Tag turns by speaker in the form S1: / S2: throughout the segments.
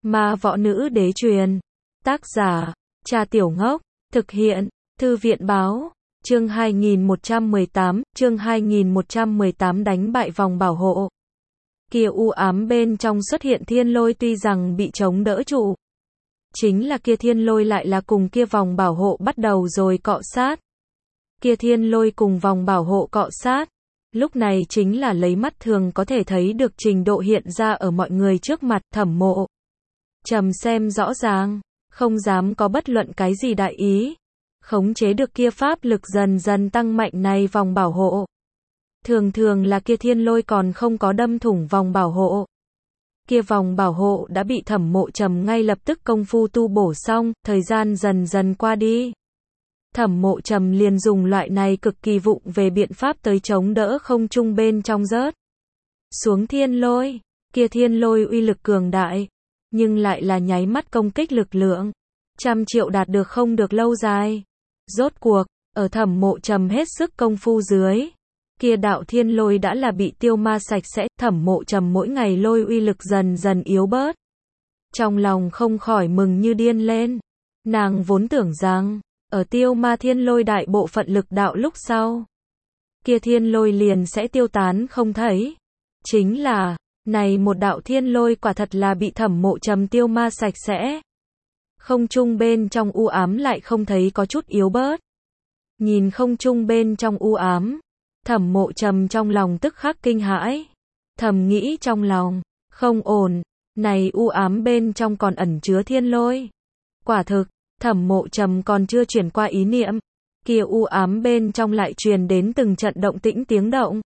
S1: Ma võ nữ đế truyền. Tác giả, Cha Tiểu Ngốc. Thực hiện, Thư viện báo. Chương 2118 đánh bại vòng bảo hộ. Kia u ám bên trong xuất hiện thiên lôi tuy rằng bị chống đỡ trụ. Chính là kia thiên lôi lại là cùng kia vòng bảo hộ bắt đầu rồi cọ sát. Kia thiên lôi cùng vòng bảo hộ cọ sát. Lúc này chính là lấy mắt thường có thể thấy được trình độ hiện ra ở mọi người trước mặt. Thẩm Mộ Trầm xem rõ ràng, không dám có bất luận cái gì đại ý. Khống chế được kia pháp lực dần dần tăng mạnh này vòng bảo hộ. Thường thường là kia thiên lôi còn không có đâm thủng vòng bảo hộ. Kia vòng bảo hộ đã bị Thẩm Mộ Trầm ngay lập tức công phu tu bổ xong, thời gian dần dần qua đi. Thẩm Mộ Trầm liền dùng loại này cực kỳ vụng về biện pháp tới chống đỡ không trung bên trong rớt xuống thiên lôi. Kia thiên lôi uy lực cường đại, nhưng lại là nháy mắt công kích lực lượng. 100 triệu đạt được không được lâu dài. Rốt cuộc, ở Thẩm Mộ Trầm hết sức công phu dưới, kia đạo thiên lôi đã là bị tiêu ma sạch sẽ. Thẩm Mộ Trầm mỗi ngày lôi uy lực dần dần yếu bớt. Trong lòng không khỏi mừng như điên lên. Nàng vốn tưởng rằng, ở tiêu ma thiên lôi đại bộ phận lực đạo lúc sau, kia thiên lôi liền sẽ tiêu tán không thấy. Chính là, này một đạo thiên lôi quả thật là bị Thẩm Mộ Trầm tiêu ma sạch sẽ. Không trung bên trong u ám lại không thấy có chút yếu bớt. Nhìn không trung bên trong u ám, Thẩm Mộ Trầm trong lòng tức khắc kinh hãi. Thầm nghĩ trong lòng, không ổn, này u ám bên trong còn ẩn chứa thiên lôi. Quả thực, Thẩm Mộ Trầm còn chưa chuyển qua ý niệm, kia u ám bên trong lại truyền đến từng trận động tĩnh tiếng động.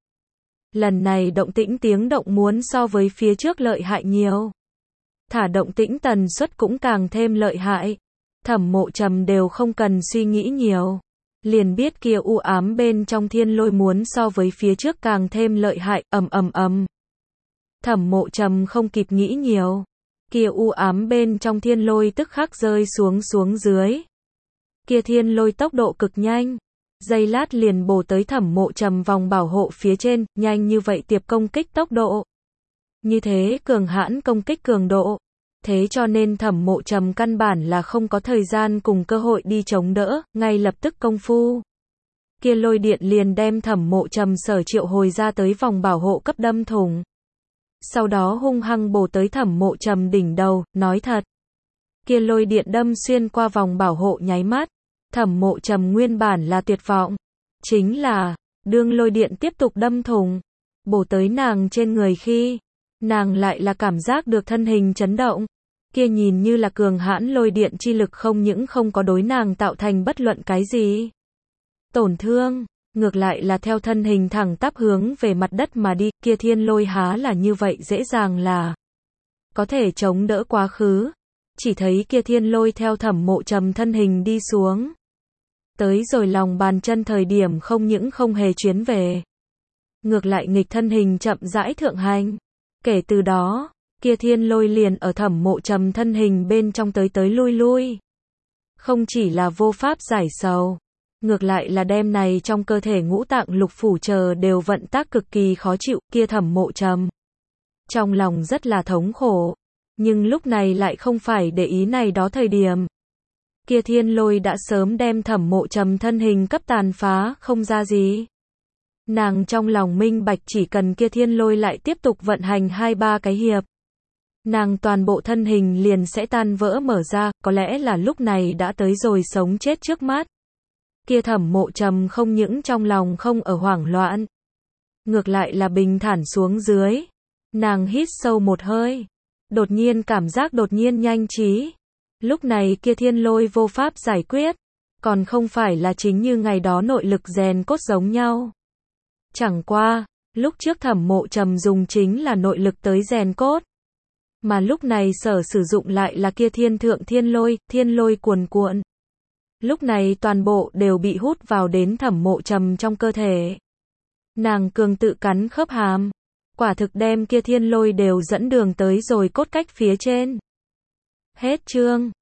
S1: Lần này động tĩnh tiếng động muốn so với phía trước lợi hại nhiều. Thả động tĩnh tần suất cũng càng thêm lợi hại. Thẩm Mộ Trầm đều không cần suy nghĩ nhiều, liền biết kia u ám bên trong thiên lôi muốn so với phía trước càng thêm lợi hại. Ầm ầm ầm. Thẩm Mộ Trầm không kịp nghĩ nhiều, kia u ám bên trong thiên lôi tức khắc rơi xuống dưới. Kia thiên lôi tốc độ cực nhanh, giây lát liền bổ tới Thẩm Mộ Trầm vòng bảo hộ phía trên. Nhanh như vậy tiệp công kích tốc độ, như thế cường hãn công kích cường độ, thế cho nên Thẩm Mộ Trầm căn bản là không có thời gian cùng cơ hội đi chống đỡ. Ngay lập tức công phu, kia lôi điện liền đem Thẩm Mộ Trầm sở triệu hồi ra tới vòng bảo hộ cấp đâm thủng. Sau đó hung hăng bổ tới Thẩm Mộ Trầm đỉnh đầu. Nói thật, kia lôi điện đâm xuyên qua vòng bảo hộ nháy mắt, Thẩm Mộ Trầm nguyên bản là tuyệt vọng. Chính là, đương lôi điện tiếp tục đâm thủng, bổ tới nàng trên người khi, nàng lại là cảm giác được thân hình chấn động. Kia nhìn như là cường hãn lôi điện chi lực không những không có đối nàng tạo thành bất luận cái gì tổn thương, ngược lại là theo thân hình thẳng tắp hướng về mặt đất mà đi. Kia thiên lôi há là như vậy dễ dàng là có thể chống đỡ quá khứ. Chỉ thấy kia thiên lôi theo Thẩm Mộ Trầm thân hình đi xuống, tới rồi lòng bàn chân thời điểm không những không hề chuyến về, ngược lại nghịch thân hình chậm rãi thượng hành. Kể từ đó, kia thiên lôi liền ở Thẩm Mộ Trầm thân hình bên trong tới lui. Không chỉ là vô pháp giải sầu, ngược lại là đem này trong cơ thể ngũ tạng lục phủ chờ đều vận tác cực kỳ khó chịu. Kia Thẩm Mộ Trầm trong lòng rất là thống khổ, nhưng lúc này lại không phải để ý này đó thời điểm. Kia thiên lôi đã sớm đem Thẩm Mộ Trầm thân hình cấp tàn phá không ra gì. Nàng trong lòng minh bạch chỉ cần kia thiên lôi lại tiếp tục vận hành 2-3 cái hiệp, nàng toàn bộ thân hình liền sẽ tan vỡ mở ra. Có lẽ là lúc này đã tới rồi sống chết trước mắt. Kia Thẩm Mộ Trầm không những trong lòng không ở hoảng loạn, ngược lại là bình thản xuống dưới. Nàng hít sâu một hơi, đột nhiên cảm giác đột nhiên nhanh trí. Lúc này kia thiên lôi vô pháp giải quyết, còn không phải là chính như ngày đó nội lực rèn cốt giống nhau. Chẳng qua, lúc trước Thẩm Mộ Trầm dùng chính là nội lực tới rèn cốt, mà lúc này sử dụng lại là kia thiên thượng thiên lôi cuồn cuộn. Lúc này toàn bộ đều bị hút vào đến Thẩm Mộ Trầm trong cơ thể. Nàng cường tự cắn khớp hàm, quả thực đem kia thiên lôi đều dẫn đường tới rồi cốt cách phía trên. Hết chương.